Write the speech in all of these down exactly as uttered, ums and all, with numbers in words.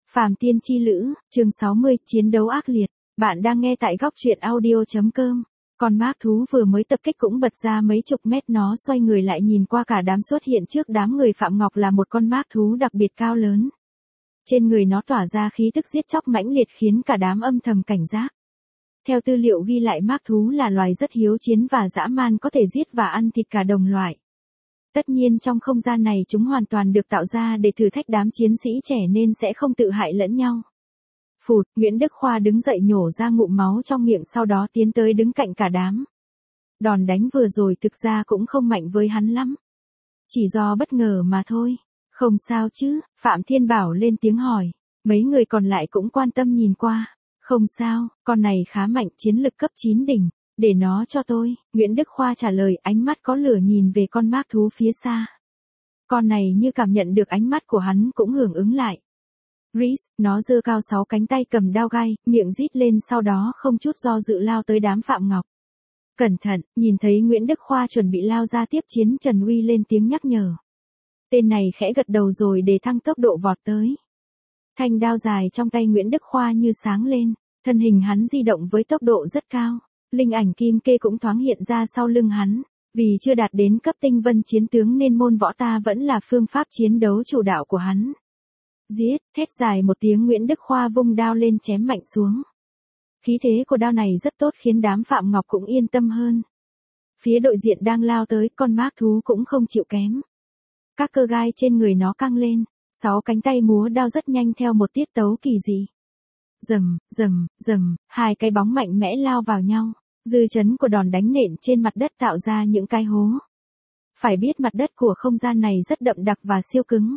Phàm Tiên Chi Lữ, chương sáu mươi, chiến đấu ác liệt. Bạn đang nghe tại góc truyện audio chấm com. Con mác thú vừa mới tập kích cũng bật ra mấy chục mét, nó xoay người lại nhìn qua cả đám, xuất hiện trước đám người. Phạm Ngọc là một con mác thú đặc biệt cao lớn. Trên người nó tỏa ra khí tức giết chóc mãnh liệt khiến cả đám âm thầm cảnh giác. Theo tư liệu ghi lại, mác thú là loài rất hiếu chiến và dã man, có thể giết và ăn thịt cả đồng loại. Tất nhiên trong không gian này chúng hoàn toàn được tạo ra để thử thách đám chiến sĩ trẻ nên sẽ không tự hại lẫn nhau. Phụt, Nguyễn Đức Khoa đứng dậy nhổ ra ngụm máu trong miệng, sau đó tiến tới đứng cạnh cả đám. Đòn đánh vừa rồi thực ra cũng không mạnh với hắn lắm. Chỉ do bất ngờ mà thôi. Không sao chứ, Phạm Thiên Bảo lên tiếng hỏi. Mấy người còn lại cũng quan tâm nhìn qua. Không sao, con này khá mạnh, chiến lực cấp chín đỉnh. Để nó cho tôi, Nguyễn Đức Khoa trả lời, ánh mắt có lửa nhìn về con mác thú phía xa. Con này như cảm nhận được ánh mắt của hắn cũng hưởng ứng lại. Rhys, nó giơ cao sáu cánh tay cầm đao gai, miệng rít lên, sau đó không chút do dự lao tới đám Phạm Ngọc. Cẩn thận, nhìn thấy Nguyễn Đức Khoa chuẩn bị lao ra tiếp chiến, Trần Uy lên tiếng nhắc nhở. Tên này khẽ gật đầu rồi để thăng tốc độ vọt tới. Thanh đao dài trong tay Nguyễn Đức Khoa như sáng lên, thân hình hắn di động với tốc độ rất cao. Linh ảnh kim kê cũng thoáng hiện ra sau lưng hắn. Vì chưa đạt đến cấp tinh vân chiến tướng nên môn võ ta vẫn là phương pháp chiến đấu chủ đạo của hắn. Giết, thét dài một tiếng, Nguyễn Đức Khoa vung đao lên chém mạnh xuống. Khí thế của đao này rất tốt khiến đám Phạm Ngọc cũng yên tâm hơn. Phía đội diện đang lao tới, con mác thú cũng không chịu kém. Các cơ gai trên người nó căng lên, sáu cánh tay múa đao rất nhanh theo một tiết tấu kỳ dị. Rầm, rầm, rầm, hai cái bóng mạnh mẽ lao vào nhau. Dư chấn của đòn đánh nện trên mặt đất tạo ra những cái hố. Phải biết mặt đất của không gian này rất đậm đặc và siêu cứng.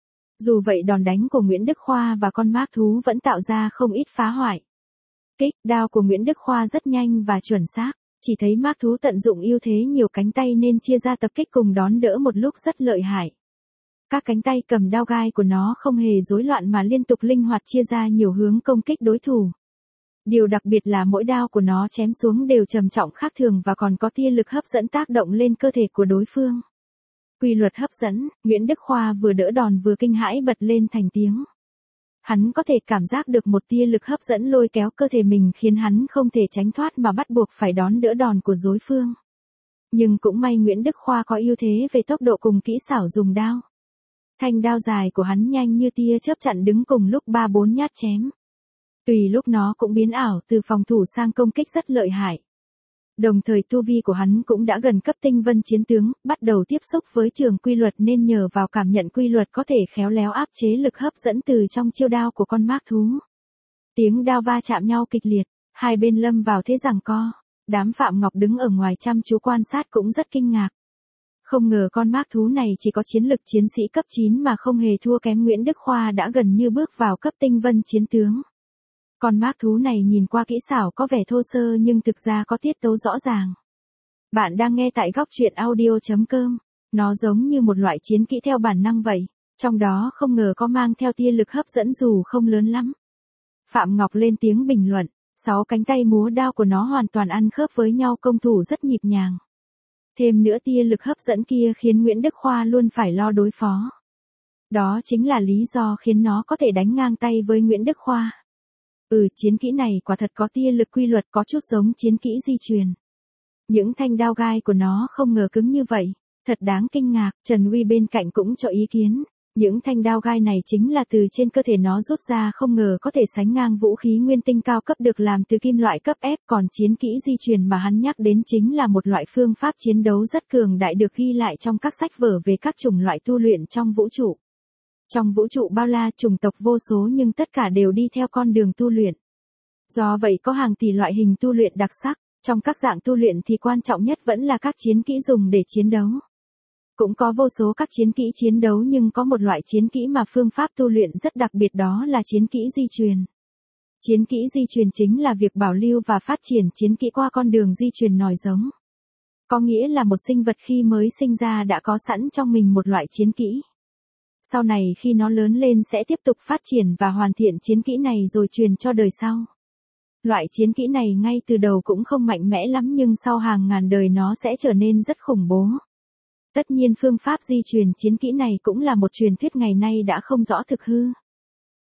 Dù vậy đòn đánh của Nguyễn Đức Khoa và con mác thú vẫn tạo ra không ít phá hoại. Kích đao của Nguyễn Đức Khoa rất nhanh và chuẩn xác. Chỉ thấy mác thú tận dụng ưu thế nhiều cánh tay nên chia ra tập kích cùng đón đỡ một lúc rất lợi hại. Các cánh tay cầm đao gai của nó không hề rối loạn mà liên tục linh hoạt chia ra nhiều hướng công kích đối thủ. Điều đặc biệt là mỗi đao của nó chém xuống đều trầm trọng khác thường và còn có tia lực hấp dẫn tác động lên cơ thể của đối phương. Quy luật hấp dẫn, Nguyễn Đức Khoa vừa đỡ đòn vừa kinh hãi bật lên thành tiếng. Hắn có thể cảm giác được một tia lực hấp dẫn lôi kéo cơ thể mình khiến hắn không thể tránh thoát mà bắt buộc phải đón đỡ đòn của đối phương. Nhưng cũng may Nguyễn Đức Khoa có ưu thế về tốc độ cùng kỹ xảo dùng đao. Thanh đao dài của hắn nhanh như tia chớp chặn đứng cùng lúc ba bốn nhát chém. Tùy lúc nó cũng biến ảo từ phòng thủ sang công kích rất lợi hại. Đồng thời tu vi của hắn cũng đã gần cấp tinh vân chiến tướng, bắt đầu tiếp xúc với trường quy luật nên nhờ vào cảm nhận quy luật có thể khéo léo áp chế lực hấp dẫn từ trong chiêu đao của con mác thú. Tiếng đao va chạm nhau kịch liệt, hai bên lâm vào thế giằng co. Đám Phạm Ngọc đứng ở ngoài chăm chú quan sát cũng rất kinh ngạc. Không ngờ con mác thú này chỉ có chiến lực chiến sĩ cấp chín mà không hề thua kém Nguyễn Đức Khoa đã gần như bước vào cấp tinh vân chiến tướng. Con mác thú này nhìn qua kỹ xảo có vẻ thô sơ nhưng thực ra có tiết tấu rõ ràng. Bạn đang nghe tại góc truyện audio chấm com. Nó giống như một loại chiến kỹ theo bản năng vậy, trong đó không ngờ có mang theo tia lực hấp dẫn dù không lớn lắm. Phạm Ngọc lên tiếng bình luận, sáu cánh tay múa đao của nó hoàn toàn ăn khớp với nhau, công thủ rất nhịp nhàng. Thêm nữa tia lực hấp dẫn kia khiến Nguyễn Đức Khoa luôn phải lo đối phó. Đó chính là lý do khiến nó có thể đánh ngang tay với Nguyễn Đức Khoa. Ừ, chiến kỹ này quả thật có tia lực quy luật, có chút giống chiến kỹ di truyền. Những thanh đao gai của nó không ngờ cứng như vậy, thật đáng kinh ngạc. Trần Uy bên cạnh cũng cho ý kiến. Những thanh đao gai này chính là từ trên cơ thể nó rút ra, không ngờ có thể sánh ngang vũ khí nguyên tinh cao cấp được làm từ kim loại cấp ép. Còn chiến kỹ di truyền mà hắn nhắc đến chính là một loại phương pháp chiến đấu rất cường đại được ghi lại trong các sách vở về các chủng loại tu luyện trong vũ trụ. Trong vũ trụ bao la, chủng tộc vô số nhưng tất cả đều đi theo con đường tu luyện. Do vậy có hàng tỷ loại hình tu luyện đặc sắc, trong các dạng tu luyện thì quan trọng nhất vẫn là các chiến kỹ dùng để chiến đấu. Cũng có vô số các chiến kỹ chiến đấu nhưng có một loại chiến kỹ mà phương pháp tu luyện rất đặc biệt, đó là chiến kỹ di truyền. Chiến kỹ di truyền chính là việc bảo lưu và phát triển chiến kỹ qua con đường di truyền nòi giống. Có nghĩa là một sinh vật khi mới sinh ra đã có sẵn trong mình một loại chiến kỹ. Sau này khi nó lớn lên sẽ tiếp tục phát triển và hoàn thiện chiến kỹ này rồi truyền cho đời sau. Loại chiến kỹ này ngay từ đầu cũng không mạnh mẽ lắm nhưng sau hàng ngàn đời nó sẽ trở nên rất khủng bố. Tất nhiên phương pháp di truyền chiến kỹ này cũng là một truyền thuyết ngày nay đã không rõ thực hư.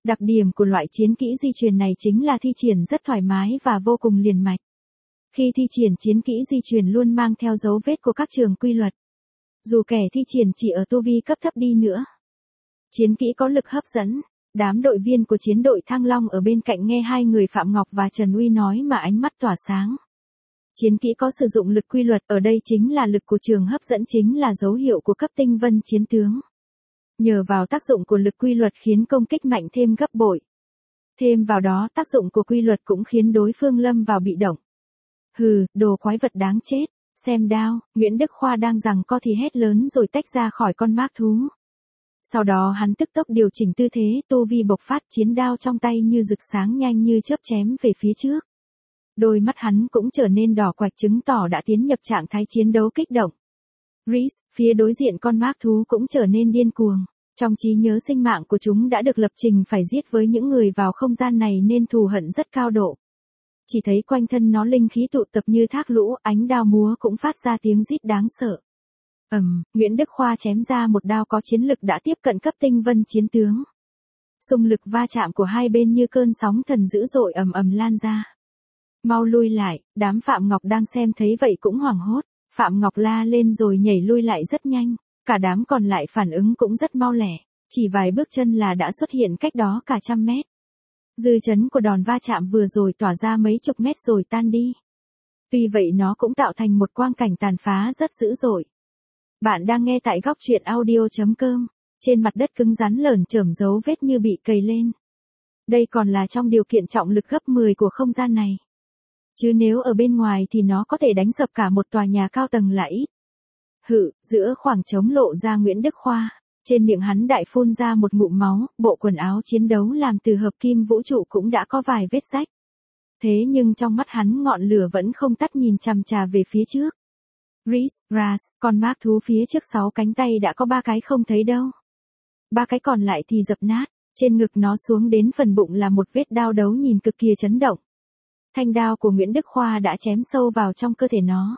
Đặc điểm của loại chiến kỹ di truyền này chính là thi triển rất thoải mái và vô cùng liền mạch. Khi thi triển chiến kỹ di truyền luôn mang theo dấu vết của các trường quy luật. Dù kẻ thi triển chỉ ở tu vi cấp thấp đi nữa. Chiến kỹ có lực hấp dẫn. Đám đội viên của chiến đội Thăng Long ở bên cạnh nghe hai người Phạm Ngọc và Trần Uy nói mà ánh mắt tỏa sáng. Chiến kỹ có sử dụng lực quy luật, ở đây chính là lực của trường hấp dẫn, chính là dấu hiệu của cấp tinh vân chiến tướng. Nhờ vào tác dụng của lực quy luật khiến công kích mạnh thêm gấp bội. Thêm vào đó tác dụng của quy luật cũng khiến đối phương lâm vào bị động. Hừ, đồ quái vật đáng chết, xem đao, Nguyễn Đức Khoa đang giằng co thì hét lớn rồi tách ra khỏi con mác thú. Sau đó hắn tức tốc điều chỉnh tư thế, tu vi bộc phát, chiến đao trong tay như rực sáng nhanh như chớp chém về phía trước. Đôi mắt hắn cũng trở nên đỏ quạch chứng tỏ đã tiến nhập trạng thái chiến đấu kích động. Rhys, phía đối diện con mác thú cũng trở nên điên cuồng. Trong trí nhớ sinh mạng của chúng đã được lập trình phải giết với những người vào không gian này nên thù hận rất cao độ. Chỉ thấy quanh thân nó linh khí tụ tập như thác lũ, ánh đao múa cũng phát ra tiếng rít đáng sợ. Ầm, um, Nguyễn Đức Khoa chém ra một đao có chiến lực đã tiếp cận cấp tinh vân chiến tướng. Xung lực va chạm của hai bên như cơn sóng thần dữ dội ầm ầm lan ra. Mau lui lại, đám Phạm Ngọc đang xem thấy vậy cũng hoảng hốt. Phạm Ngọc la lên rồi nhảy lui lại rất nhanh. Cả đám còn lại phản ứng cũng rất mau lẹ. Chỉ vài bước chân là đã xuất hiện cách đó cả trăm mét. Dư chấn của đòn va chạm vừa rồi tỏa ra mấy chục mét rồi tan đi. Tuy vậy nó cũng tạo thành một quang cảnh tàn phá rất dữ dội. Bạn đang nghe tại góc truyện audio chấm com. Trên mặt đất cứng rắn lởn chởm dấu vết như bị cầy lên. Đây còn là trong điều kiện trọng lực gấp mười của không gian này. Chứ nếu ở bên ngoài thì nó có thể đánh sập cả một tòa nhà cao tầng là ít. Hự, giữa khoảng trống lộ ra Nguyễn Đức Khoa. Trên miệng hắn đại phun ra một ngụm máu, bộ quần áo chiến đấu làm từ hợp kim vũ trụ cũng đã có vài vết rách. Thế nhưng trong mắt hắn ngọn lửa vẫn không tắt nhìn chằm chà về phía trước. Rhys, Ras, con mác thú phía trước sáu cánh tay đã có ba cái không thấy đâu. Ba cái còn lại thì dập nát, trên ngực nó xuống đến phần bụng là một vết đao đấu nhìn cực kỳ chấn động. Thanh đao của Nguyễn Đức Khoa đã chém sâu vào trong cơ thể nó.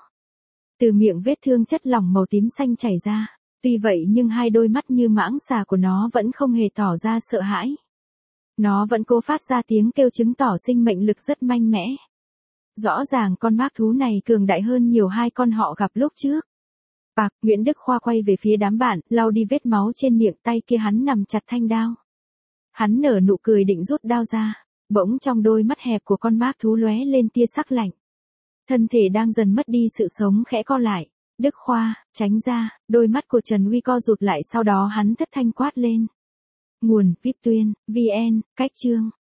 Từ miệng vết thương chất lỏng màu tím xanh chảy ra. Tuy vậy nhưng hai đôi mắt như mãng xà của nó vẫn không hề tỏ ra sợ hãi. Nó vẫn cố phát ra tiếng kêu chứng tỏ sinh mệnh lực rất mạnh mẽ. Rõ ràng con mác thú này cường đại hơn nhiều hai con họ gặp lúc trước. Bạc, Nguyễn Đức Khoa quay về phía đám bạn, lau đi vết máu trên miệng, tay kia hắn nằm chặt thanh đao. Hắn nở nụ cười định rút đao ra, bỗng trong đôi mắt hẹp của con mác thú lóe lên tia sắc lạnh. Thân thể đang dần mất đi sự sống khẽ co lại. Đức Khoa, tránh ra, đôi mắt của Trần Uy co rụt lại, sau đó hắn thất thanh quát lên. Nguồn, vê i pê tuyên, vê en, cách chương.